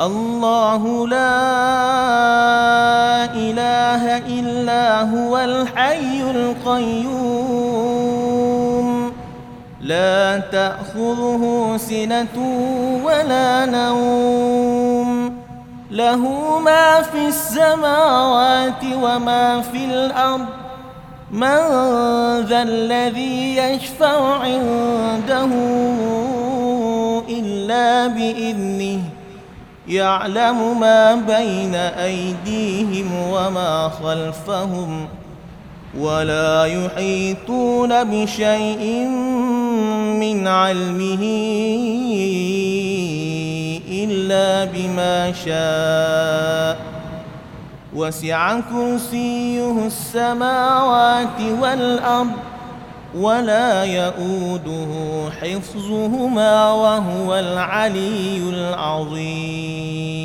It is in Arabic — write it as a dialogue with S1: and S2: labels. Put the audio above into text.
S1: الله لا إله إلا هو الحي القيوم لا تأخذه سنة ولا نوم له ما في السماوات وما في الأرض من ذا الذي يشفع عنده إلا بإذنه يعلم ما بين أيديهم وما خلفهم ولا يحيطون بشيء من علمه إلا بما شاء وسع كرسيه السماوات والأرض ولا يؤوده حفظهما وهو العلي العظيم.